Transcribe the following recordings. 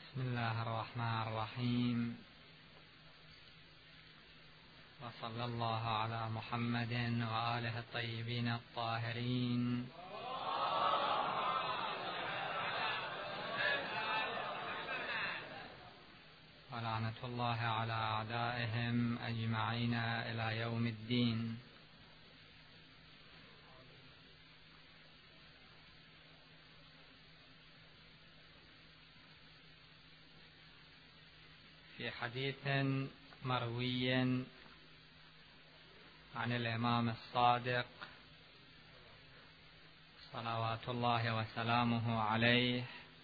بسم الله الرحمن الرحيم، وصلى الله على محمد وآله الطيبين الطاهرين، ولعنة الله على أعدائهم أجمعين إلى يوم الدين. في حديث مروي عن الإمام الصادق صلوات الله وسلامه عليه،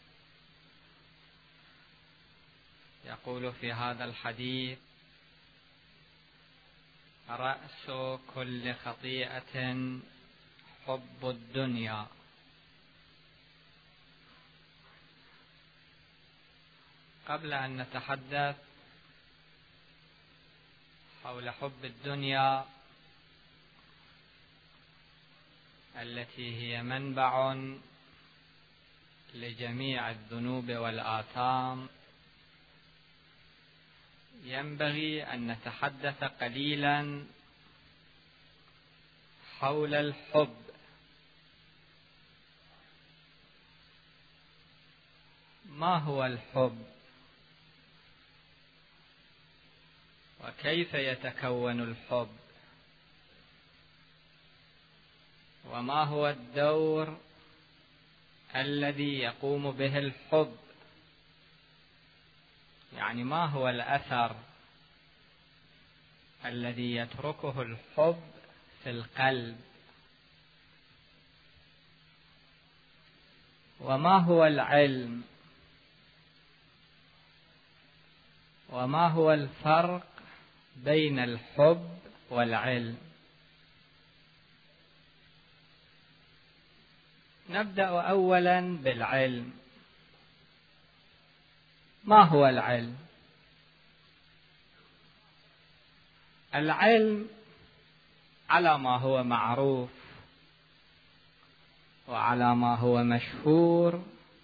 يقول في هذا الحديث: رأس كل خطيئة حب الدنيا. قبل أن نتحدث حول حب الدنيا التي هي منبع لجميع الذنوب والآثام، ينبغي أن نتحدث قليلا حول الحب. ما هو الحب؟ وكيف يتكون الحب؟ وما هو الدور الذي يقوم به الحب؟ يعني ما هو الأثر الذي يتركه الحب في القلب؟ وما هو العلم؟ وما هو الفرق بين الحب والعلم؟ نبدأ أولا بالعلم. ما هو العلم؟ العلم على ما هو معروف وعلى ما هو مشهور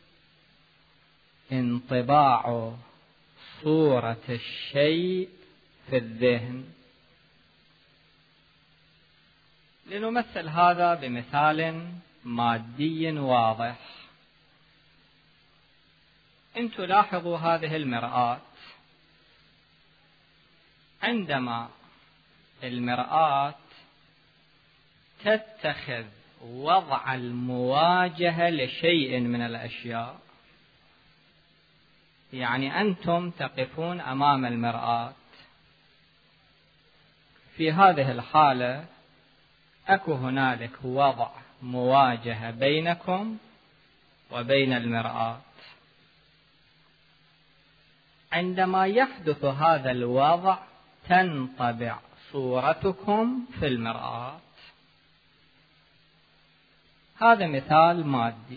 انطباع صورة الشيء في الذهن. لنمثل هذا بمثال مادي واضح. إن تلاحظوا هذه المرآة، عندما المرآة تتخذ وضع المواجهة لشيء من الأشياء، يعني أنتم تقفون أمام المرآة، في هذه الحالة أكو هنالك وضع مواجهة بينكم وبين المرآة. عندما يحدث هذا الوضع تنطبع صورتكم في المرآة. هذا مثال مادي.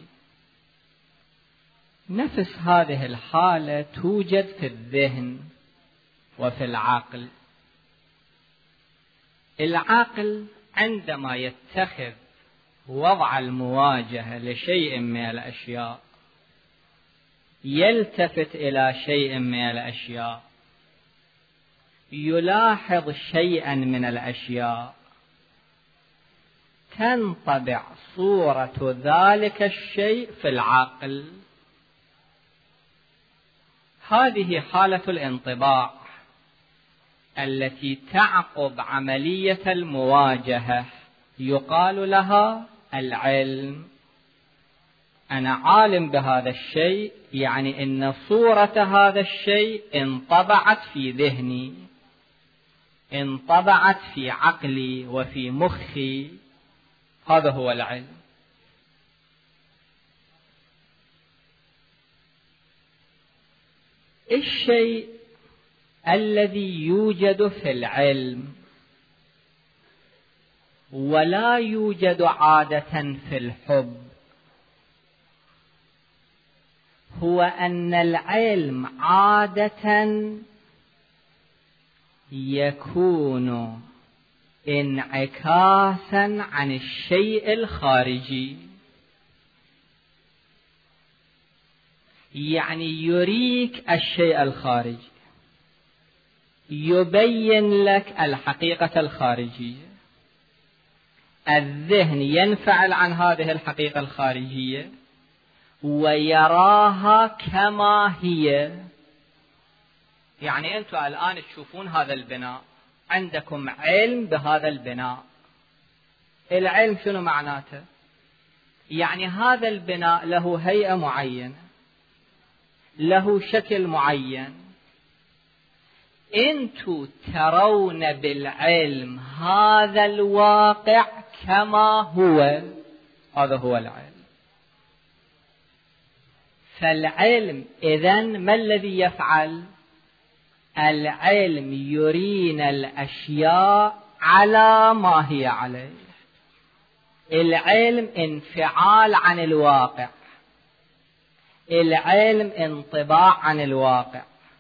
نفس هذه الحالة توجد في الذهن وفي العقل. العقل عندما يتخذ وضع المواجهة لشيء من الأشياء، يلتفت إلى شيء من الأشياء، يلاحظ شيئا من الأشياء، تنطبع صورة ذلك الشيء في العقل. هذه حالة الانطباع التي تعقب عملية المواجهة، يقال لها العلم. أنا عالم بهذا الشيء، يعني إن صورة هذا الشيء انطبعت في ذهني، انطبعت في عقلي وفي مخي. هذا هو العلم. الشيء الذي يوجد في العلم ولا يوجد عادة في الحب هو أن العلم عادة يكون انعكاسا عن الشيء الخارجي. يعني يريك الشيء الخارجي، يبين لك الحقيقة الخارجية. الذهن ينفعل عن هذه الحقيقة الخارجية ويراها كما هي. يعني أنتم الآن تشوفون هذا البناء، عندكم علم بهذا البناء. العلم شنو معناته؟ يعني هذا البناء له هيئة معينة، له شكل معين. أنتم ترون بالعلم هذا الواقع كما هو، هذا هو العلم. فالعلم إذن ما الذي يفعل؟ العلم يرينا الأشياء على ما هي عليه. العلم انفعال عن الواقع، العلم انطباع عن الواقع،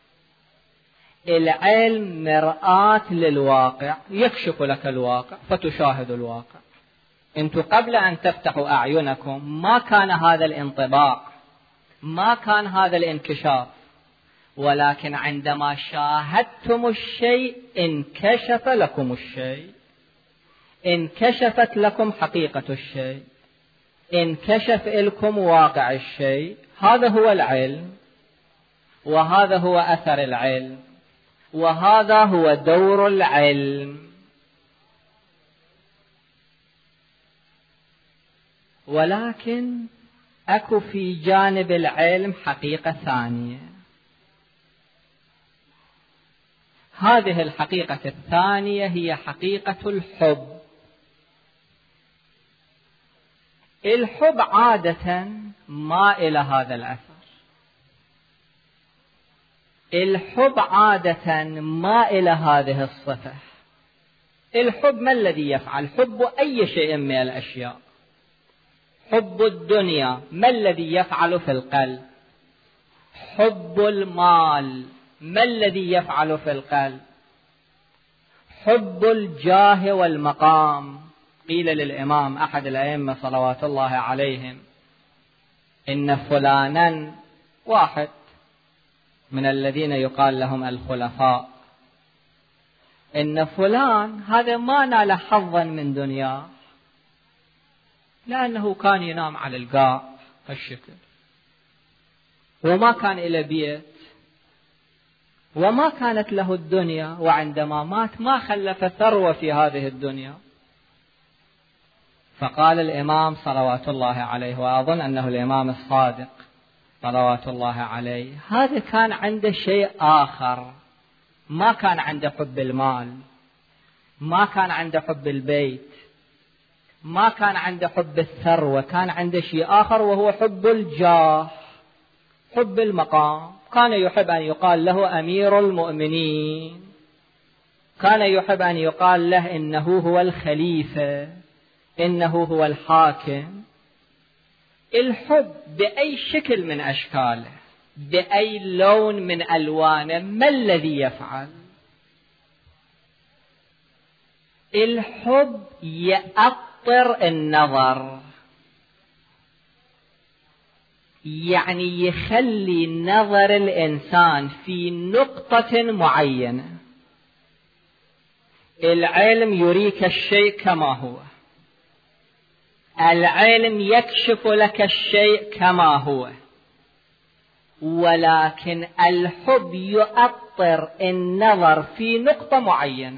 العلم مرآة للواقع، يكشف لك الواقع فتشاهد الواقع. انتم قبل أن تفتحوا أعينكم ما كان هذا الانطباع، ما كان هذا الانكشاف، ولكن عندما شاهدتم الشيء انكشف لكم الشيء، انكشفت لكم حقيقة الشيء، انكشف لكم واقع الشيء. هذا هو العلم، وهذا هو أثر العلم، وهذا هو دور العلم. ولكن أكو في جانب العلم حقيقة ثانية. هذه الحقيقة الثانية هي حقيقة الحب. الحب عادة ما إلى هذا الأثر، الحب عادة ما إلى هذه الصفة. الحب ما الذي يفعل؟ حب أي شيء من الأشياء. حب الدنيا ما الذي يفعل في القلب؟ حب المال ما الذي يفعل في القلب؟ حب الجاه والمقام. قيل للإمام أحد الأئمة صلوات الله عليهم إن فلانا، واحد من الذين يقال لهم الخلفاء، إن فلان هذا ما نال حظا من دنياه لأنه كان ينام على القاع هالشكل، وما كان إلى بيت، وما كانت له الدنيا، وعندما مات ما خلف ثروة في هذه الدنيا. فقال الإمام صلوات الله عليه، وأظن أنه الإمام الصادق صلوات الله عليه، هذا كان عنده شيء آخر، ما كان عنده حب المال، ما كان عنده حب البيت، ما كان عنده حب الثروة، كان عنده شيء آخر وهو حب الجاه، حب المقام. كان يحب أن يقال له أمير المؤمنين، كان يحب أن يقال له إنه هو الخليفة، إنه هو الحاكم. الحب بأي شكل من أشكاله، بأي لون من ألوانه، ما الذي يفعل؟ الحب يأطر النظر، يعني يخلي نظر الإنسان في نقطة معينة. العلم يريك الشيء كما هو، العلم يكشف لك الشيء كما هو، ولكن الحب يؤطر النظر في نقطة معينة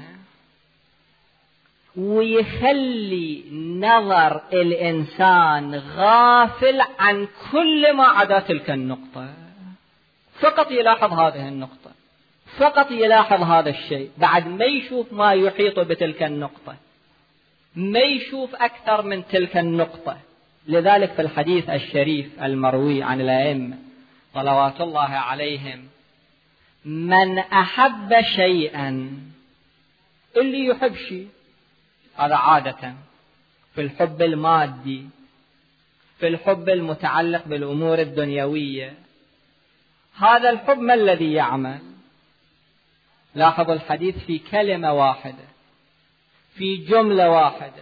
ويخلي نظر الإنسان غافل عن كل ما عدا تلك النقطة، فقط يلاحظ هذه النقطة، فقط يلاحظ هذا الشيء، بعد ما يشوف ما يحيط بتلك النقطة، ما يشوف أكثر من تلك النقطة. لذلك في الحديث الشريف المروي عن الأئمة صلوات الله عليهم، من أحب شيئا، اللي يحب شيء، هذا عادة في الحب المادي، في الحب المتعلق بالأمور الدنيوية. هذا الحب ما الذي يعمل؟ لاحظوا الحديث في كلمة واحدة، في جملة واحدة،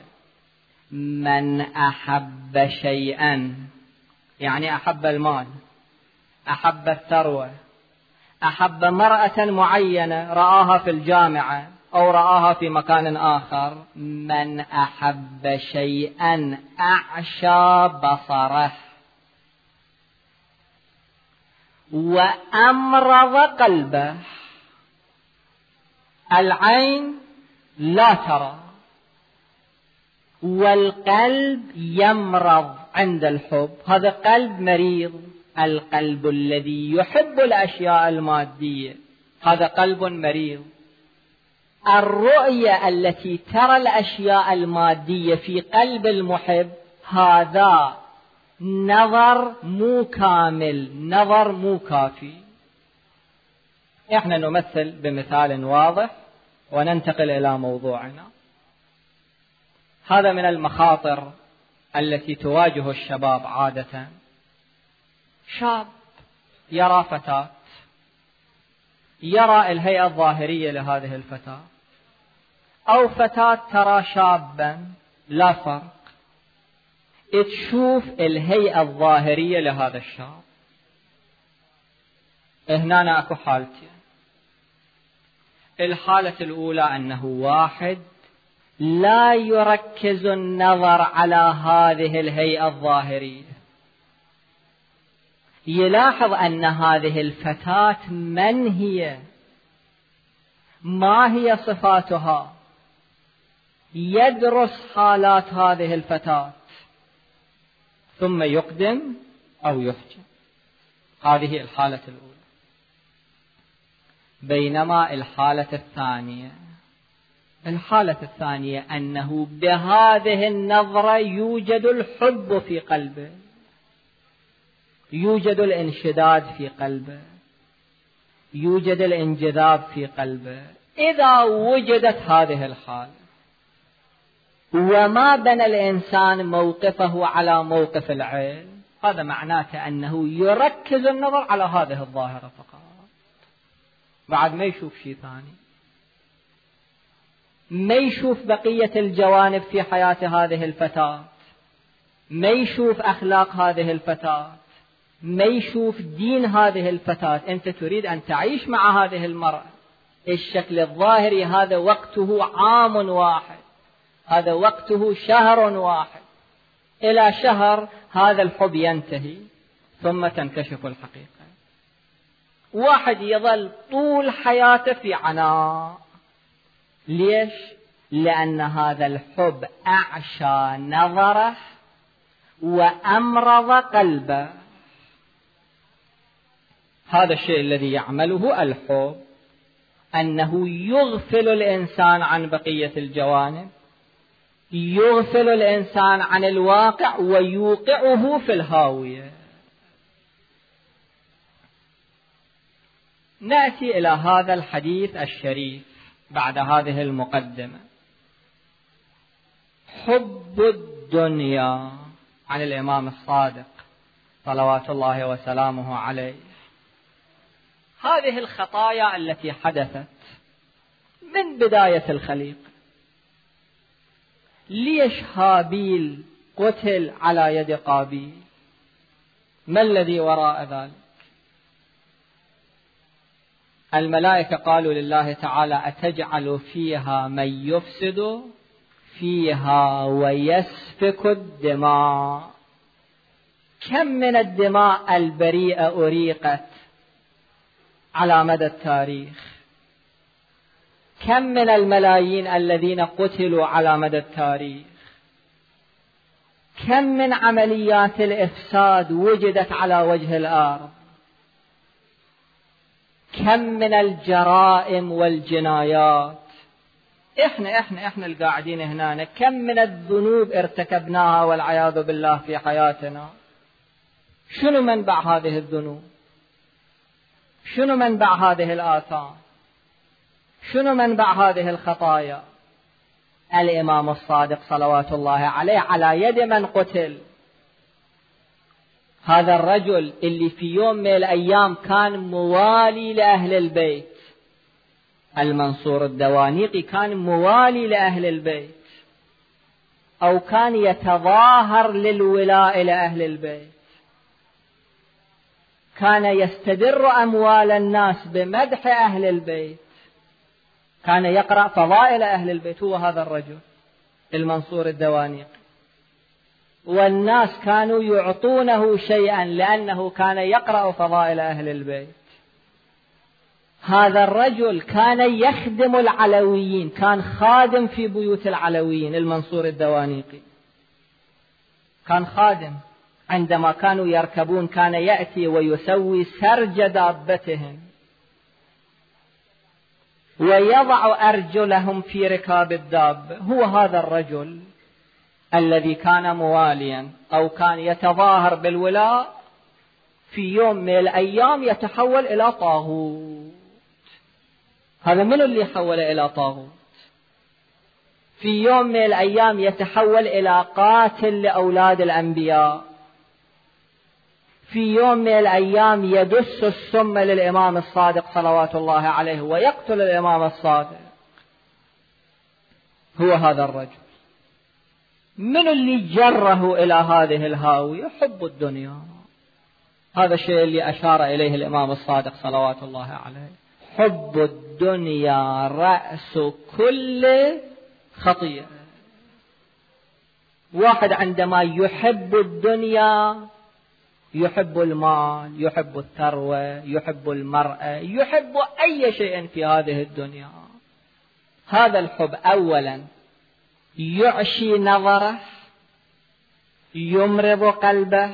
من أحب شيئا، يعني أحب المال، أحب الثروة، أحب امرأة معينة رآها في الجامعة أو رآها في مكان آخر، من أحب شيئا أعشى بصره وأمرض قلبه. العين لا ترى والقلب يمرض عند الحب، هذا قلب مريض. القلب الذي يحب الأشياء المادية هذا قلب مريض. الرؤية التي ترى الأشياء المادية في قلب المحب هذا نظر مو كامل، نظر مو كافي. احنا نمثل بمثال واضح وننتقل إلى موضوعنا. هذا من المخاطر التي تواجه الشباب عادة. شاب يرى فتاة، يرى الهيئة الظاهرية لهذه الفتاة، أو فتاة ترى شابا، لا فرق، تشوف الهيئة الظاهرية لهذا الشاب. هنا أكو حالتين. الحالة الأولى أنه واحد لا يركز النظر على هذه الهيئة الظاهرية، يلاحظ أن هذه الفتاة من هي، ما هي صفاتها، يدرس حالات هذه الفتاة ثم يقدم أو يحجم. هذه الحالة الأولى. بينما الحالة الثانية أنه بهذه النظرة يوجد الحب في قلبه، يوجد الانشداد في قلبه، يوجد الانجذاب في قلبه. إذا وجدت هذه الحالة وما بنى الإنسان موقفه على موقف العين، هذا معناته أنه يركز النظر على هذه الظاهرة فقط، بعد ما يشوف شيء ثاني، ما يشوف بقية الجوانب في حياة هذه الفتاة، ما يشوف أخلاق هذه الفتاة، ما يشوف دين هذه الفتاة. أنت تريد أن تعيش مع هذه المرأة، الشكل الظاهري هذا وقته عام واحد، هذا وقته شهر واحد، إلى شهر هذا الحب ينتهي ثم تنكشف الحقيقة. واحد يظل طول حياته في عناء. ليش؟ لأن هذا الحب أعشى نظره وأمرض قلبه. هذا الشيء الذي يعمله الحب، أنه يغفل الإنسان عن بقية الجوانب، يغفل الإنسان عن الواقع ويوقعه في الهاوية. نأتي إلى هذا الحديث الشريف بعد هذه المقدمة. حب الدنيا عن الإمام الصادق صلوات الله وسلامه عليه. هذه الخطايا التي حدثت من بداية الخليقة. ليش هابيل قتل على يد قابيل؟ ما الذي وراء ذلك؟ الملائكة قالوا لله تعالى: أتجعل فيها من يفسد فيها ويسفك الدماء؟ كم من الدماء البريئة أريقت على مدى التاريخ، كم من الملايين الذين قتلوا على مدى التاريخ، كم من عمليات الإفساد وجدت على وجه الأرض، كم من الجرائم والجنايات. احنا القاعدين هنا كم من الذنوب ارتكبناها والعياذ بالله في حياتنا. شنو منبع هذه الذنوب؟ شنو منبع هذه الآثام؟ شنو منبع هذه الخطايا؟ الإمام الصادق صلوات الله عليه على يد من قتل. هذا الرجل اللي في يوم من الأيام كان موالي لأهل البيت، المنصور الدوانيقي كان موالي لأهل البيت، أو كان يتظاهر للولاء لأهل البيت. كان يستدر أموال الناس بمدح أهل البيت، كان يقرأ فضائل أهل البيت، هو هذا الرجل المنصور الدوانيقي. والناس كانوا يعطونه شيئا لأنه كان يقرأ فضائل أهل البيت. هذا الرجل كان يخدم العلويين، كان خادم في بيوت العلويين. المنصور الدوانيقي كان خادم، عندما كانوا يركبون كان يأتي ويسوي سرج دابتهم ويضع أرجلهم في ركاب الدابة. هو هذا الرجل الذي كان مواليا أو كان يتظاهر بالولاء، في يوم من الأيام يتحول إلى طاغوت. هذا من اللي حول إلى طاغوت؟ في يوم من الأيام يتحول إلى قاتل لأولاد الأنبياء. في يوم من الأيام يدس السم للإمام الصادق صلوات الله عليه ويقتل الإمام الصادق. هو هذا الرجل. من اللي جره إلى هذه الهاوية؟ حب الدنيا. هذا الشيء اللي أشار إليه الإمام الصادق صلوات الله عليه. حب الدنيا رأس كل خطيئة. واحد عندما يحب الدنيا يحب المال، يحب الثروة، يحب المرأة، يحب أي شيء في هذه الدنيا. هذا الحب أولا يعشي نظره، يمرض قلبه،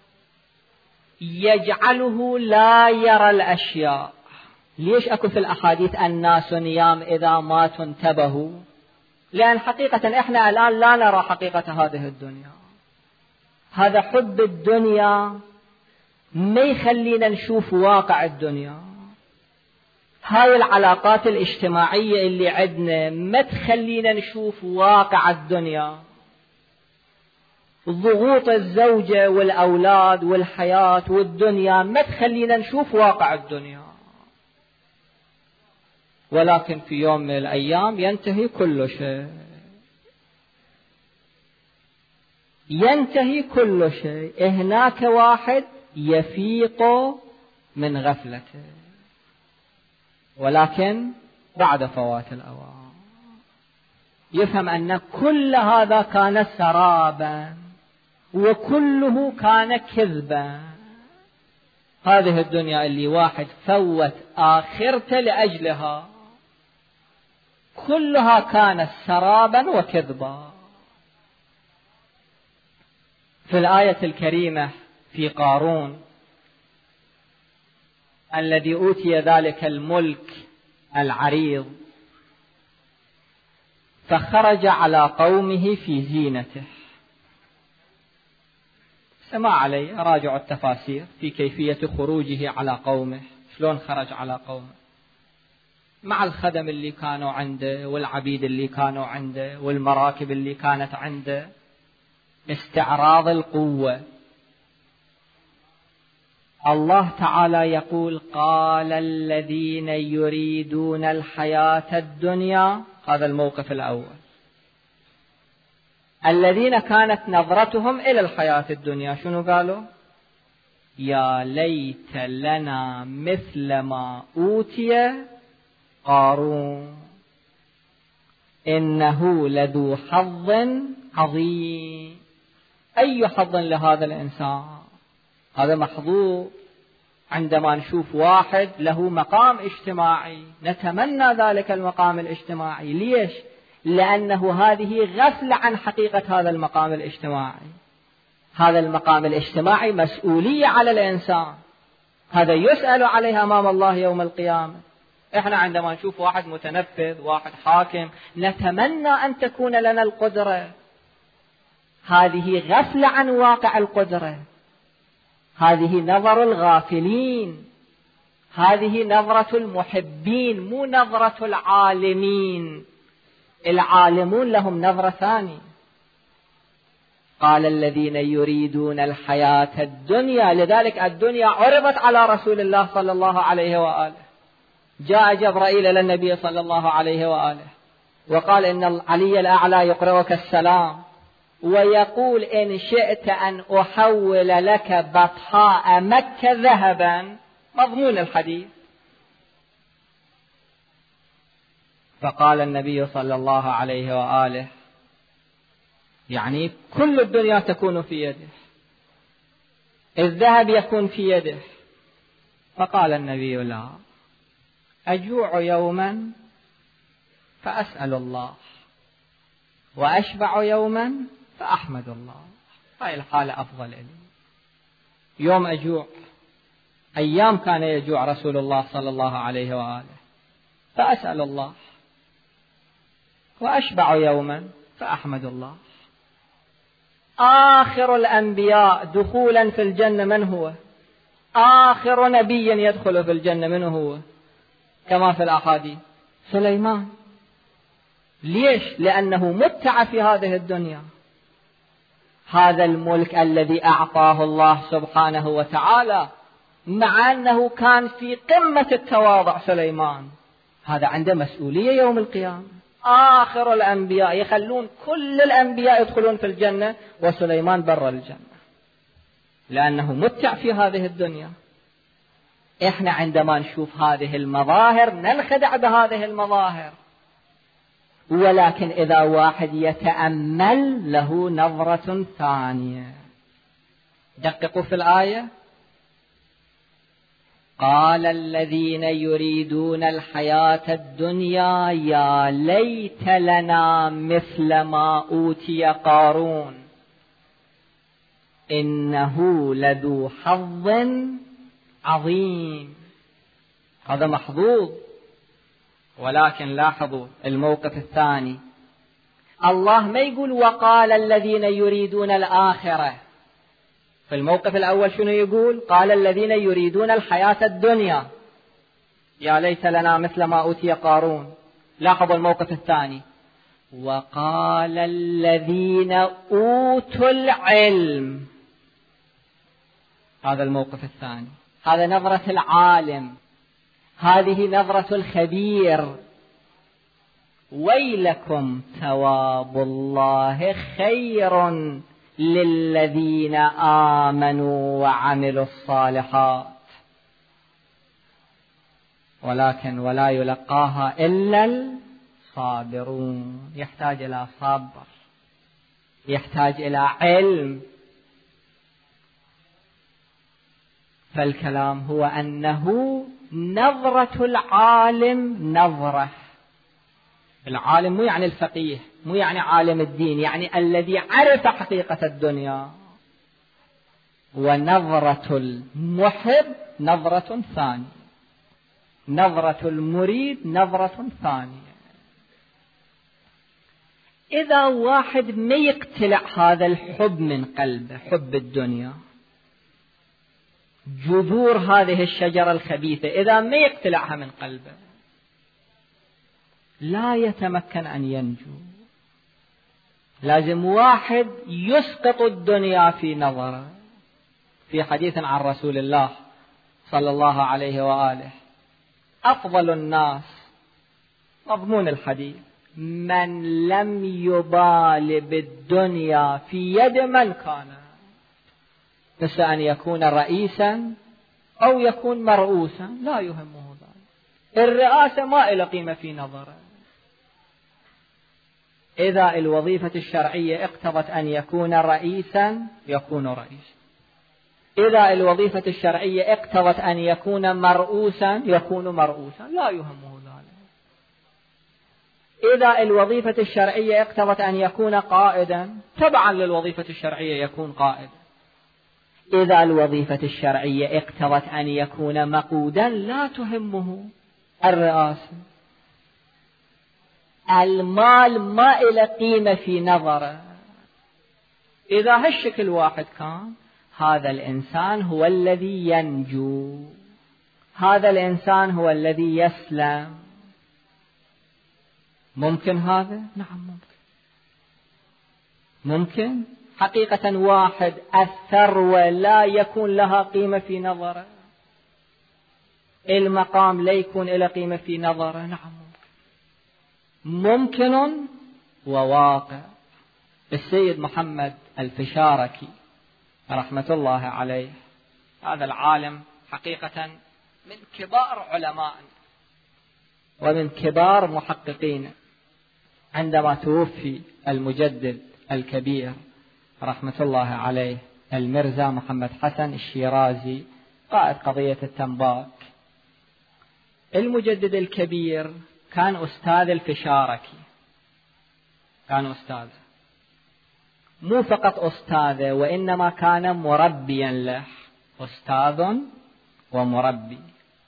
يجعله لا يرى الأشياء. ليش أكو في الأحاديث الناس نيام إذا ماتوا انتبهوا؟ لأن حقيقة إحنا الآن لا نرى حقيقة هذه الدنيا. هذا حب الدنيا ما يخلينا نشوف واقع الدنيا. هاي العلاقات الاجتماعية اللي عندنا ما تخلينا نشوف واقع الدنيا. ضغوط الزوجة والأولاد والحياة والدنيا ما تخلينا نشوف واقع الدنيا. ولكن في يوم من الأيام ينتهي كل شيء، ينتهي كل شيء. هناك واحد يفيق من غفلته، ولكن بعد فوات الأوان يفهم أن كل هذا كان سرابا وكله كان كذبا. هذه الدنيا اللي واحد فوت آخرته لأجلها كلها كانت سرابا وكذبا. في الآية الكريمة في قارون الذي أوتي ذلك الملك العريض فخرج على قومه في زينته. سمع علي راجع التفاسير في كيفية خروجه على قومه، شلون خرج على قومه مع الخدم اللي كانوا عنده والعبيد اللي كانوا عنده والمراكب اللي كانت عنده. استعراض القوة. الله تعالى يقول قال الذين يريدون الحياة الدنيا، هذا الموقف الأول، الذين كانت نظرتهم إلى الحياة الدنيا شنو قالوا؟ يا ليت لنا مثل ما أوتي قارون إنه لذو حظ عظيم. أي حظ لهذا الإنسان؟ هذا محظوظ. عندما نشوف واحد له مقام اجتماعي نتمنى ذلك المقام الاجتماعي. ليش؟ لأنه هذه غفلة عن حقيقة هذا المقام الاجتماعي. هذا المقام الاجتماعي مسؤولية على الإنسان، هذا يسأل عليها أمام الله يوم القيامة. إحنا عندما نشوف واحد متنفذ، واحد حاكم، نتمنى أن تكون لنا القدرة. هذه غفلة عن واقع القدرة، هذه نظر الغافلين، هذه نظرة المحبين مو نظرة العالمين. العالمون لهم نظرة ثانية. قال الذين يريدون الحياة الدنيا، لذلك الدنيا عرضت على رسول الله صلى الله عليه وآله. جاء جبرائيل للنبي صلى الله عليه وآله وقال إن علي الأعلى يقرأك السلام، ويقول إن شئت أن أحول لك بطحاء مكة ذهبا، مضمون الحديث. فقال النبي صلى الله عليه وآله يعني كل الدنيا تكون في يده، الذهب يكون في يده. فقال النبي لا، أجوع يوما فأسأل الله، وأشبع يوما فأحمد الله. هاي الحالة أفضل لي. يوم أجوع، أيام كان يجوع رسول الله صلى الله عليه وآله، فأسأل الله، وأشبع يوما فأحمد الله. آخر الأنبياء دخولا في الجنة من هو؟ آخر نبي يدخل في الجنة من هو؟ كما في الأحاديث سليمان. ليش؟ لأنه متع في هذه الدنيا. هذا الملك الذي أعطاه الله سبحانه وتعالى، مع أنه كان في قمة التواضع سليمان، هذا عنده مسؤولية يوم القيامة. آخر الأنبياء يخلون كل الأنبياء يدخلون في الجنة، وسليمان برا الجنة لأنه متع في هذه الدنيا. إحنا عندما نشوف هذه المظاهر ننخدع بهذه المظاهر، ولكن إذا واحد يتأمل له نظرة ثانية. دققوا في الآية: قال الذين يريدون الحياة الدنيا يا ليت لنا مثل ما أوتي قارون إنه لذو حظ عظيم. هذا محظوظ. ولكن لاحظوا الموقف الثاني، الله ما يقول وقال الذين يريدون الآخرة. في الموقف الأول شنو يقول؟ قال الذين يريدون الحياة الدنيا يا ليت لنا مثل ما أوتي قارون. لاحظوا الموقف الثاني، وقال الذين أوتوا العلم. هذا الموقف الثاني، هذا نظرة العالم، هذه نظرة الخبير. ويلكم ثواب الله خير للذين آمنوا وعملوا الصالحات، ولكن ولا يلقاها إلا الصابرون. يحتاج إلى صبر، يحتاج إلى علم. فالكلام هو أنه نظرة العالم نظرة. العالم مو يعني الفقيه، مو يعني عالم الدين، يعني الذي عرف حقيقة الدنيا. ونظرة المحب نظرة ثانية، نظرة المريد نظرة ثانية. إذا واحد ما يقتلع هذا الحب من قلبه، حب الدنيا، جذور هذه الشجرة الخبيثة إذا ما يقتلعها من قلبه لا يتمكن أن ينجو. لازم واحد يسقط الدنيا في نظره. في حديث عن رسول الله صلى الله عليه وآله: أفضل الناس، مضمون الحديث، من لم يبال بالدنيا في يد من كان، مثل أن يكون رئيسا أو يكون مرؤوسا لا يهمه ذلك. الرئاسة ما إلى قيمة في نظره. إذا الوظيفة الشرعية اقتضت أن يكون رئيسا يكون رئيسا، إذا الوظيفة الشرعية اقتضت أن يكون مرؤوسا يكون مرؤوسا لا يهمه ذلك. إذا الوظيفة الشرعية اقتضت أن يكون قائدا تبعا للوظيفة الشرعية يكون قائدا. إذا الوظيفة الشرعية اقتضت أن يكون مقودا لا تهمه الرئاسة. المال ما إلى قيمة في نظره. إذا هالشكل واحد كان، هذا الإنسان هو الذي ينجو، هذا الإنسان هو الذي يسلم. ممكن هذا؟ نعم ممكن. ممكن حقيقة واحد الثروة لا يكون لها قيمة في نظره، المقام لا يكون له قيمة في نظره. نعم ممكن وواقع. السيد محمد الفشاركي رحمة الله عليه، هذا العالم حقيقة من كبار علمائنا ومن كبار محققين، عندما توفي المجدد الكبير رحمة الله عليه المرزا محمد حسن الشيرازي قائد قضية التنباك، المجدد الكبير كان أستاذ الفشاركي، كان أستاذ، مو فقط أستاذه وإنما كان مربيا له، أستاذ ومربي.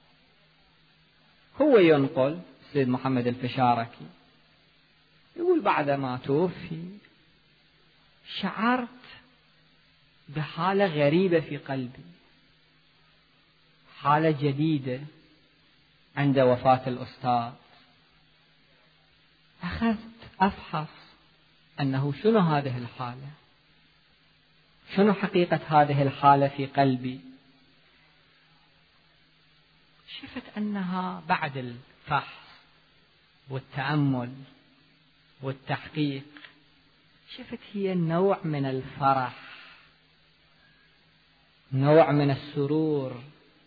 هو ينقل السيد محمد الفشاركي يقول بعدما توفي شعرت بحالة غريبة في قلبي، حالة جديدة عند وفاة الأستاذ. أخذت أفحص أنه شنو هذه الحالة، شنو حقيقة هذه الحالة في قلبي. شفت أنها بعد الفحص والتأمل والتحقيق شفت هي نوع من الفرح، نوع من السرور،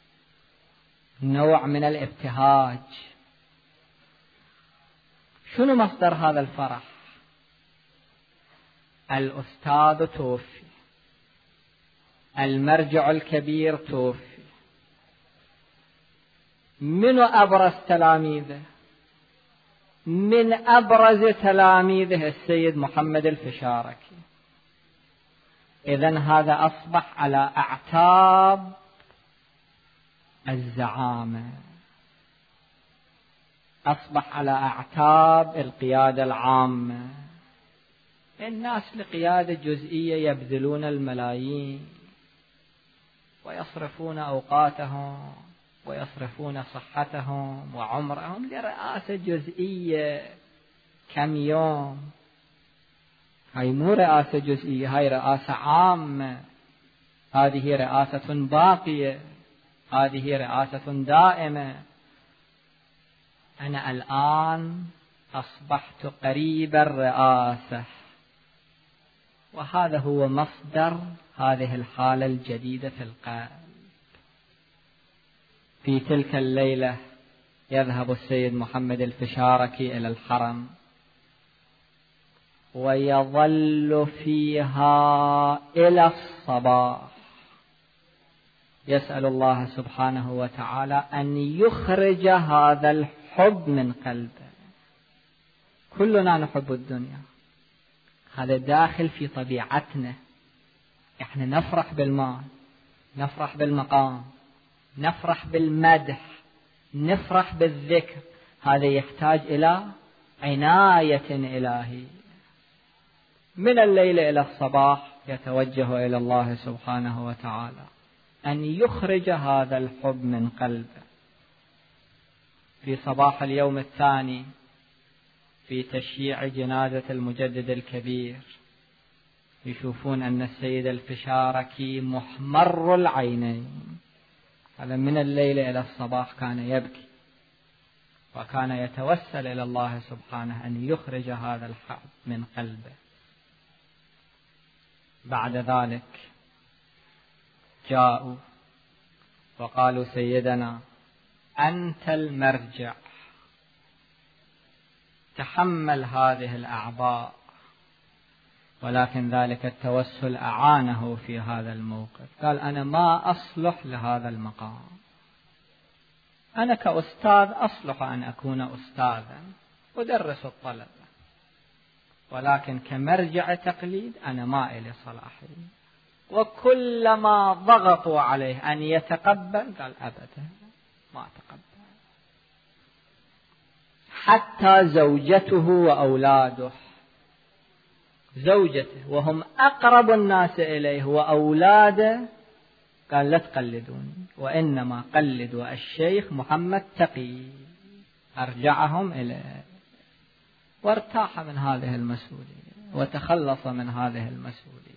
نوع من الابتهاج. شنو مصدر هذا الفرح؟ الأستاذ توفي، المرجع الكبير توفي، من أبرز تلاميذه؟ من أبرز تلاميذه السيد محمد الفشاركي. إذن هذا أصبح على أعتاب الزعامة، أصبح على أعتاب القيادة العامة. الناس لقيادة جزئية يبذلون الملايين ويصرفون أوقاتهم ويصرفون صحتهم وعمرهم لرئاسة جزئية كم يوم. هاي مو رئاسة جزئية، هاي رئاسة عامة، هذه رئاسة باقية، هذه رئاسة دائمة. أنا الآن أصبحت قريب الرئاسة، وهذا هو مصدر هذه الحالة الجديدة في القلب. في تلك الليلة يذهب السيد محمد الفشاركي إلى الحرم ويظل فيها إلى الصباح يسأل الله سبحانه وتعالى أن يخرج هذا الحب من قلبه. كلنا نحب الدنيا، هذا داخل في طبيعتنا. احنا نفرح بالمال، نفرح بالمقام، نفرح بالمدح، نفرح بالذكر. هذا يحتاج إلى عناية إلهية. من الليل إلى الصباح يتوجه إلى الله سبحانه وتعالى أن يخرج هذا الحب من قلبه. في صباح اليوم الثاني في تشييع جنازة المجدد الكبير يشوفون أن السيد الفشاركي محمر العينين. هذا من الليل إلى الصباح كان يبكي وكان يتوسل إلى الله سبحانه أن يخرج هذا الحب من قلبه. بعد ذلك جاءوا وقالوا سيدنا أنت المرجع، تحمل هذه الأعباء. ولكن ذلك التوسل أعانه في هذا الموقف. قال أنا ما أصلح لهذا المقام، أنا كأستاذ أصلح أن أكون أستاذا أدرس الطلبة، ولكن كمرجع تقليد أنا ما إلي صلاحية. وكلما ضغطوا عليه أن يتقبل قال أبدا ما تقبل. حتى زوجته وأولاده، زوجته وهم أقرب الناس إليه وأولاده قال لا تقلدوني، وإنما قلدوا الشيخ محمد تقي. أرجعهم إليه وارتاح من هذه المسؤولية وتخلص من هذه المسؤولية.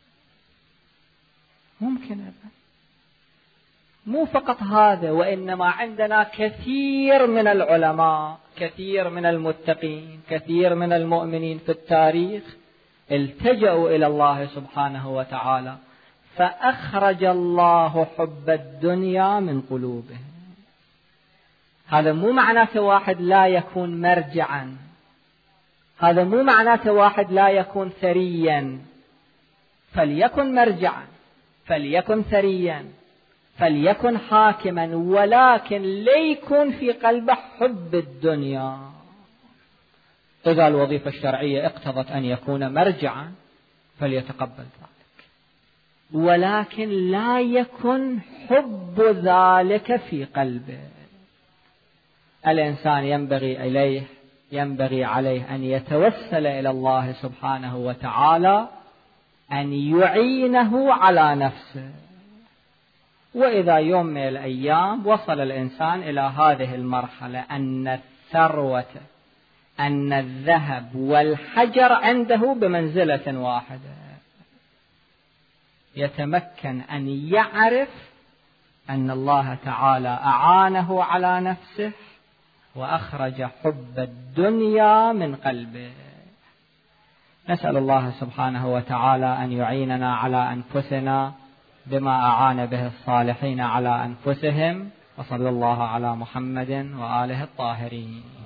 ممكن أبدا. مو فقط هذا، وإنما عندنا كثير من العلماء، كثير من المتقين، كثير من المؤمنين في التاريخ التجأوا إلى الله سبحانه وتعالى فأخرج الله حب الدنيا من قلوبهم. هذا مو معناته واحد لا يكون مرجعا، هذا مو معناته واحد لا يكون ثريا. فليكن مرجعا، فليكن ثريا، فليكن حاكما، ولكن ليكن في قلبه حب الدنيا. إذا الوظيفة الشرعية اقتضت أن يكون مرجعا فليتقبل ذلك، ولكن لا يكن حب ذلك في قلبه. الإنسان ينبغي عليه أن يتوسل إلى الله سبحانه وتعالى أن يعينه على نفسه. وإذا يوم من الأيام وصل الإنسان إلى هذه المرحلة أن الثروة، أن الذهب والحجر عنده بمنزلة واحدة، يتمكن أن يعرف أن الله تعالى أعانه على نفسه وأخرج حب الدنيا من قلبه. نسأل الله سبحانه وتعالى أن يعيننا على أنفسنا بما أعان به الصالحين على أنفسهم، وصلى الله على محمد وآله الطاهرين.